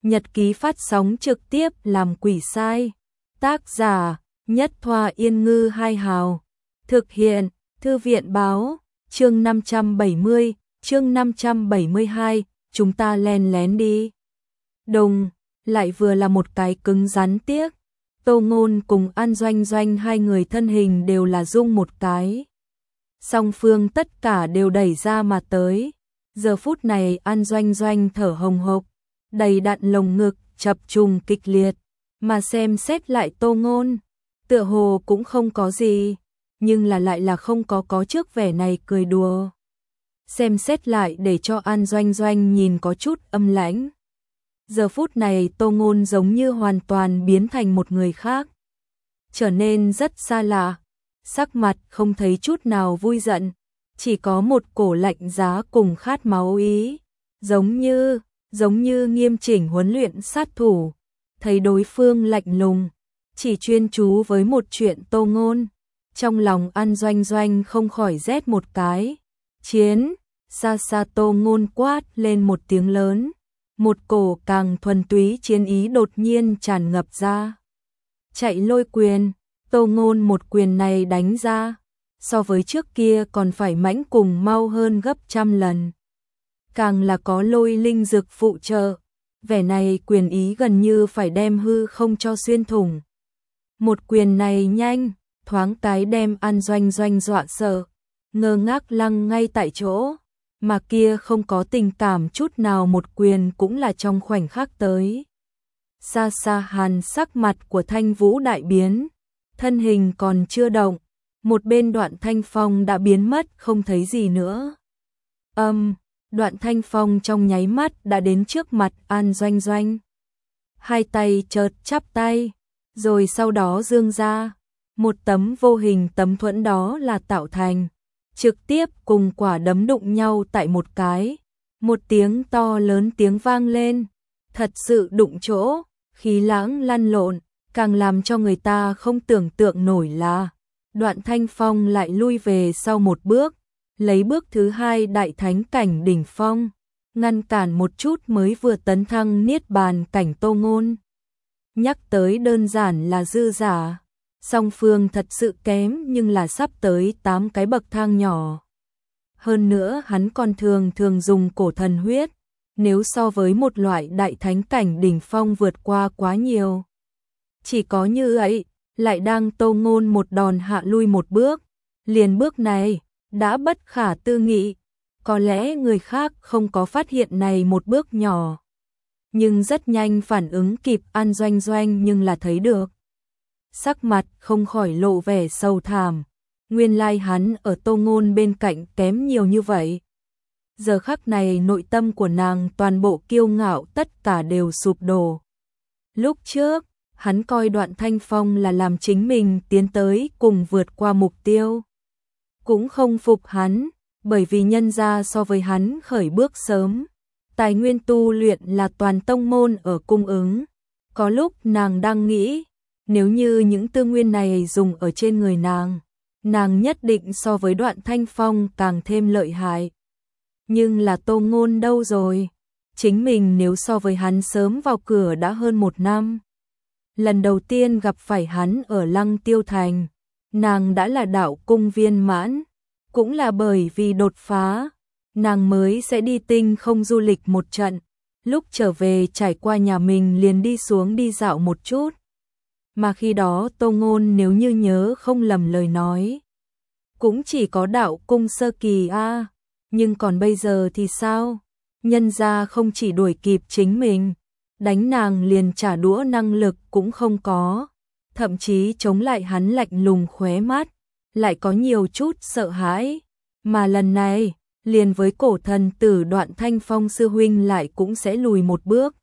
Nhật ký phát sóng trực tiếp làm quỷ sai. Tác giả Nhất Thoa Yên Ngư Hai Hào. Thực hiện Thư viện Báo. Chương 570, chương 572, chúng ta len lén đi. Đồng, lại vừa là một cái cứng rắn tiếc. Tô Ngôn cùng An Doanh Doanh hai người thân hình đều là dung một cái. Song phương tất cả đều đẩy ra mà tới. Giờ phút này An Doanh Doanh thở hồng hộc, đầy đặn lồng ngực, chập trùng kịch liệt. Mà xem xét lại Tô Ngôn, tựa hồ cũng không có gì, nhưng lại là không có trước vẻ này cười đùa. Xem xét lại để cho An Doanh Doanh nhìn có chút âm lãnh. Giờ phút này Tô Ngôn giống như hoàn toàn biến thành một người khác, trở nên rất xa lạ, sắc mặt không thấy chút nào vui giận, chỉ có một cổ lạnh giá cùng khát máu ý, giống như nghiêm chỉnh huấn luyện sát thủ. Thấy đối phương lạnh lùng, chỉ chuyên chú với một chuyện Tô Ngôn, trong lòng An Doanh Doanh không khỏi rét một cái. Chiến, xa xa Tô Ngôn quát lên một tiếng lớn, một cổ càng thuần túy chiến ý đột nhiên tràn ngập ra. Chạy lôi quyền, Tô Ngôn một quyền này đánh ra, so với trước kia còn phải mãnh cùng mau hơn gấp trăm lần. Càng là có lôi linh dược phụ trợ, vẻ này quyền ý gần như phải đem hư không cho xuyên thủng. Một quyền này nhanh, thoáng cái đem An Doanh Doanh dọa sợ, ngơ ngác lăng ngay tại chỗ, mà kia không có tình cảm chút nào, một quyền cũng là trong khoảnh khắc tới. Xa xa hàn sắc mặt của Thanh Vũ đại biến, thân hình còn chưa động, một bên Đoạn Thanh Phong đã biến mất không thấy gì nữa. Đoạn Thanh Phong trong nháy mắt đã đến trước mặt An Doanh Doanh. Hai tay chợt chắp tay, rồi sau đó giương ra, một tấm vô hình tấm thuẫn đó là tạo thành, trực tiếp cùng quả đấm đụng nhau tại một cái. Một tiếng to lớn tiếng vang lên, thật sự đụng chỗ, khí lãng lăn lộn, càng làm cho người ta không tưởng tượng nổi là Đoạn Thanh Phong lại lui về sau một bước, lấy bước thứ hai đại thánh cảnh đỉnh phong, ngăn cản một chút mới vừa tấn thăng niết bàn cảnh Tô Ngôn. Nhắc tới đơn giản là dư giả, song phương thật sự kém nhưng là sắp tới 8 cái bậc thang nhỏ. Hơn nữa hắn còn thường dùng cổ thần huyết, nếu so với một loại đại thánh cảnh đỉnh phong vượt qua quá nhiều. Chỉ có như vậy, lại đang Tô Ngôn một đòn hạ lui một bước, liền bước này đã bất khả tư nghị, có lẽ người khác không có phát hiện này một bước nhỏ, nhưng rất nhanh phản ứng kịp An Doanh Doanh nhưng là thấy được. Sắc mặt không khỏi lộ vẻ sầu thảm, nguyên lai hắn ở Tô Ngôn bên cạnh kém nhiều như vậy. Giờ khắc này nội tâm của nàng toàn bộ kiêu ngạo tất cả đều sụp đổ. Lúc trước, hắn coi Đoạn Thanh Phong là làm chính mình tiến tới cùng vượt qua mục tiêu. Cũng không phục hắn, bởi vì nhân ra so với hắn khởi bước sớm. Tài nguyên tu luyện là toàn tông môn ở cung ứng. Có lúc nàng đang nghĩ, nếu như những tư nguyên này dùng ở trên người nàng nhất định so với Đoạn Thanh Phong càng thêm lợi hại. Nhưng là Tô Ngôn đâu rồi? Chính mình nếu so với hắn sớm vào cửa đã hơn 1 năm. Lần đầu tiên gặp phải hắn ở Lăng Tiêu Thành, nàng đã là đạo cung viên mãn, cũng là bởi vì đột phá, nàng mới sẽ đi tinh không du lịch một trận, lúc trở về trải qua nhà mình liền đi xuống đi dạo một chút. Mà khi đó Tô Ngôn nếu như nhớ không lầm lời nói, cũng chỉ có đạo cung sơ kỳ a, nhưng còn bây giờ thì sao? Nhân ra không chỉ đuổi kịp chính mình, đánh nàng liền trả đũa năng lực cũng không có, thậm chí chống lại hắn lạnh lùng khóe mắt, lại có nhiều chút sợ hãi, mà lần này, liền với cổ thần tử Đoạn Thanh Phong sư huynh lại cũng sẽ lùi một bước.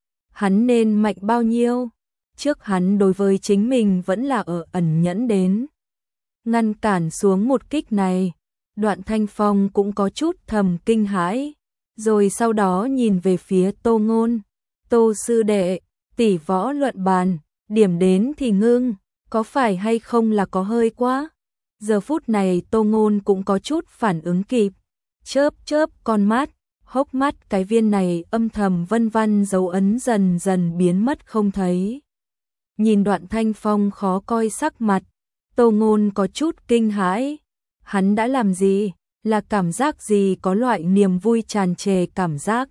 Hắn nên mạnh bao nhiêu? Trước hắn đối với chính mình vẫn là ở ẩn nhẫn đến. Ngăn cản xuống một kích này, Đoạn Thanh Phong cũng có chút thầm kinh hãi, rồi sau đó nhìn về phía Tô Ngôn. Tô sư đệ, tỷ võ luận bàn, điểm đến thì ngưng, có phải hay không là có hơi quá? Giờ phút này Tô Ngôn cũng có chút phản ứng kịp, chớp con mắt, Hốc mắt cái viên này âm thầm vân vân dấu ấn dần dần biến mất không thấy. Nhìn Đoạn Thanh Phong khó coi sắc mặt, Tô Ngôn có chút kinh hãi. Hắn đã làm gì? Là cảm giác gì? Có loại niềm vui tràn trề cảm giác.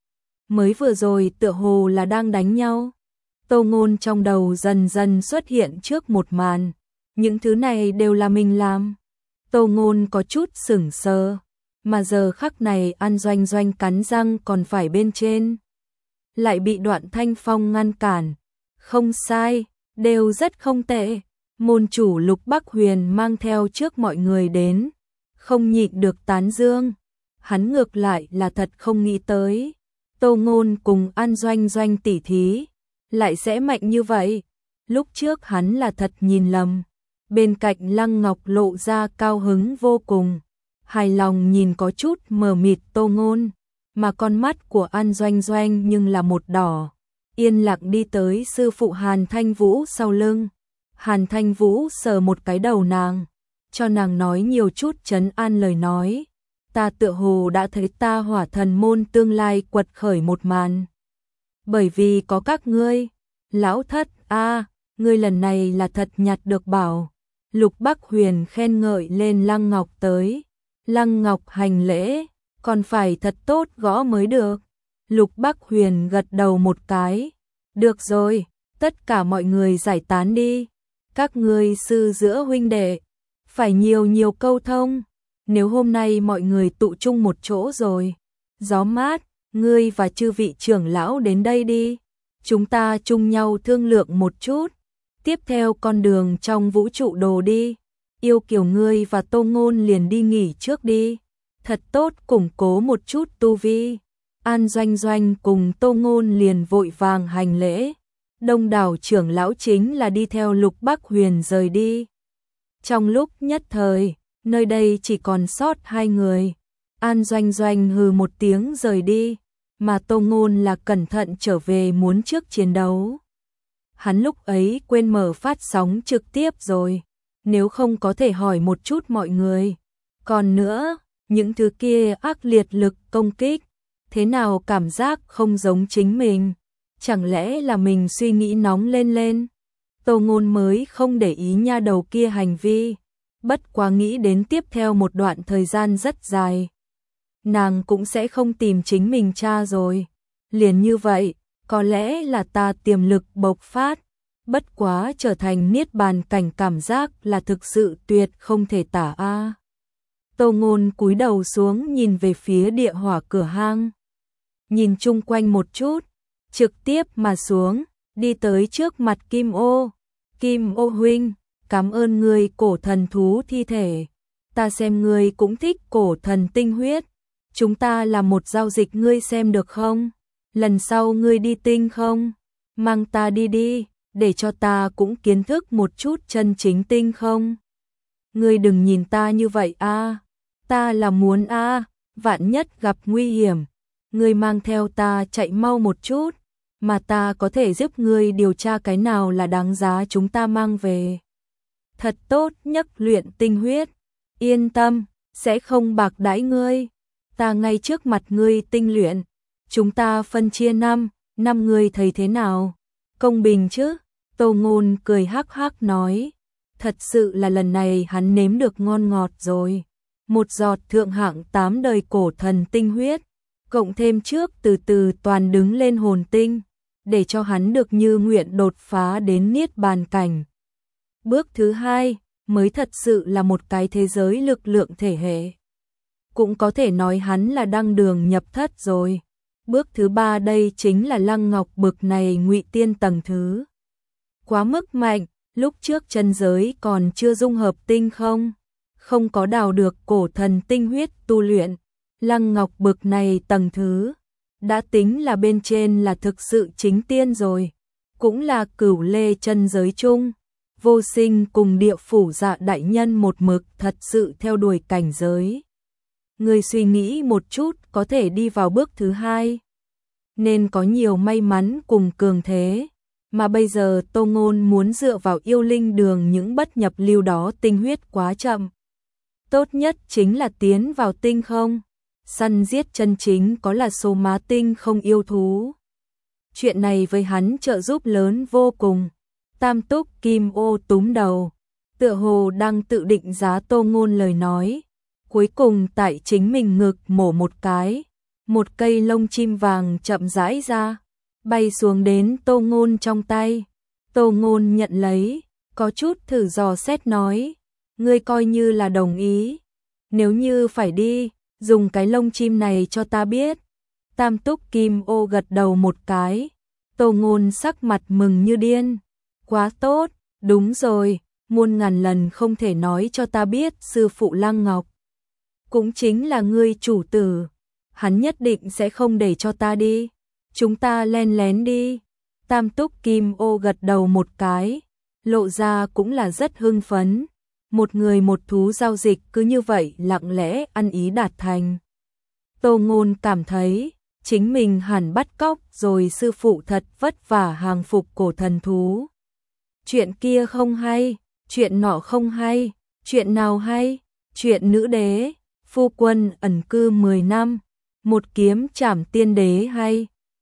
Mới vừa rồi tựa hồ là đang đánh nhau. Tô Ngôn trong đầu dần dần xuất hiện trước một màn. Những thứ này đều là mình làm. Tô Ngôn có chút sững sờ. Mà giờ khắc này An Doanh Doanh cắn răng còn phải bên trên. Lại bị Đoạn Thanh Phong ngăn cản. Không sai, đều rất không tệ. Môn chủ Lục Bắc Huyền mang theo trước mọi người đến. Không nhịn được tán dương. Hắn ngược lại là thật không nghĩ tới. Tô Ngôn cùng An Doanh Doanh tỉ thí. Lại sẽ mạnh như vậy. Lúc trước hắn là thật nhìn lầm. Bên cạnh Lăng Ngọc lộ ra cao hứng vô cùng. Hài lòng nhìn có chút mờ mịt Tô Ngôn. Mà con mắt của An Doanh Doanh nhưng là một đỏ. Yên lặng đi tới sư phụ Hàn Thanh Vũ sau lưng. Hàn Thanh Vũ sờ một cái đầu nàng. Cho nàng nói nhiều chút trấn an lời nói. Ta tựa hồ đã thấy ta Hỏa Thần môn tương lai quật khởi một màn. Bởi vì có các ngươi. Lão thất ngươi lần này là thật nhặt được bảo. Lục Bắc Huyền khen ngợi lên Lăng Ngọc tới. Lăng Ngọc hành lễ, còn phải thật tốt gõ mới được. Lục Bắc Huyền gật đầu một cái. Được rồi, tất cả mọi người giải tán đi. Các ngươi sư giữa huynh đệ, phải nhiều câu thông. Nếu hôm nay mọi người tụ chung một chỗ rồi, gió mát, ngươi và chư vị trưởng lão đến đây đi. Chúng ta chung nhau thương lượng một chút. Tiếp theo con đường trong vũ trụ đồ đi. Yêu Kiều ngươi và Tô Ngôn liền đi nghỉ trước đi. Thật tốt củng cố một chút tu vi. An Doanh Doanh cùng Tô Ngôn liền vội vàng hành lễ. Đông đảo trưởng lão chính là đi theo Lục Bắc Huyền rời đi. Trong lúc nhất thời, nơi đây chỉ còn sót hai người. An Doanh Doanh hừ một tiếng rời đi, mà Tô Ngôn là cẩn thận trở về muốn trước chiến đấu. Hắn lúc ấy quên mở phát sóng trực tiếp rồi, nếu không có thể hỏi một chút mọi người. Còn nữa, những thứ kia ác liệt lực công kích, thế nào cảm giác không giống chính mình? Chẳng lẽ là mình suy nghĩ nóng lên? Tô Ngôn mới không để ý nha đầu kia hành vi, bất quá nghĩ đến tiếp theo một đoạn thời gian rất dài. Nàng cũng sẽ không tìm chính mình cha rồi. Liền như vậy, có lẽ là ta tiềm lực bộc phát, bất quá trở thành niết bàn cảnh cảm giác là thực sự tuyệt không thể tả a. Tô Ngôn cúi đầu xuống nhìn về phía địa hỏa cửa hang. Nhìn chung quanh một chút, trực tiếp mà xuống, đi tới trước mặt Kim Ô. Kim Ô huynh, cảm ơn ngươi cổ thần thú thi thể. Ta xem ngươi cũng thích cổ thần tinh huyết. Chúng ta làm một giao dịch ngươi xem được không? Lần sau ngươi đi tinh không? Mang ta đi đi, để cho ta cũng kiến thức một chút chân chính tinh không? Ngươi đừng nhìn ta như vậy a, ta là muốn vạn nhất gặp nguy hiểm. Ngươi mang theo ta chạy mau một chút, mà ta có thể giúp ngươi điều tra cái nào là đáng giá chúng ta mang về. Thật tốt nhất luyện tinh huyết, yên tâm, sẽ không bạc đãi ngươi. Ta ngay trước mặt ngươi tinh luyện, chúng ta phân chia năm người thấy thế nào? Công bình chứ? Tô Ngôn cười hắc hắc nói, thật sự là lần này hắn nếm được ngon ngọt rồi. Một giọt thượng hạng 8 đời cổ thần tinh huyết, cộng thêm trước từ từ toàn đứng lên hồn tinh, để cho hắn được như nguyện đột phá đến niết bàn cảnh. Bước thứ hai mới thật sự là một cái thế giới lực lượng thể hệ. Cũng có thể nói hắn là đăng đường nhập thất rồi. Bước thứ ba đây chính là Lăng Ngọc bực này ngụy tiên tầng thứ. Quá mức mạnh, lúc trước chân giới còn chưa dung hợp tinh không có đào được cổ thần tinh huyết tu luyện. Lăng Ngọc bực này tầng thứ, đã tính là bên trên là thực sự chính tiên rồi. Cũng là cửu lê chân giới chung. Vô Sinh cùng Địa Phủ Dạ đại nhân một mực thật sự theo đuổi cảnh giới. Người suy nghĩ một chút có thể đi vào bước thứ hai, nên có nhiều may mắn cùng cường thế. Mà bây giờ Tô Ngôn muốn dựa vào yêu linh đường những bất nhập lưu đó tinh huyết quá chậm. Tốt nhất chính là tiến vào tinh không. săn giết chân chính có là số má tinh không yêu thú. Chuyện này với hắn trợ giúp lớn vô cùng. Tam túc kim ô túm đầu, tựa hồ đang tự định giá Tô Ngôn lời nói. Cuối cùng tại chính mình ngực mổ một cái, một cây lông chim vàng chậm rãi ra, bay xuống đến Tô Ngôn trong tay. Tô Ngôn nhận lấy, có chút thử dò xét nói, ngươi coi như là đồng ý. Nếu như phải đi, dùng cái lông chim này cho ta biết. Tam túc kim ô gật đầu một cái. Tô Ngôn sắc mặt mừng như điên. Quá tốt, đúng rồi, muôn ngàn lần không thể nói cho ta biết sư phụ Lăng Ngọc cũng chính là ngươi chủ tử. Hắn nhất định sẽ không để cho ta đi. Chúng ta len lén đi. Tam túc kim ô gật đầu một cái, lộ ra cũng là rất hưng phấn. Một người một thú giao dịch cứ như vậy lặng lẽ ăn ý đạt thành. Tô Ngôn cảm thấy chính mình hẳn bắt cóc rồi sư phụ thật vất vả hàng phục cổ thần thú. Chuyện kia không hay, chuyện nọ không hay, chuyện nào hay? Chuyện nữ đế, phu quân ẩn cư 10 năm, một kiếm trảm tiên đế hay?